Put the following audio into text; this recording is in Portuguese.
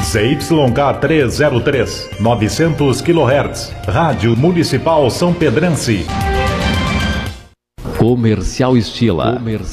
ZYK 303, 900 kHz, Rádio Municipal São Pedrense. Comercial Estila.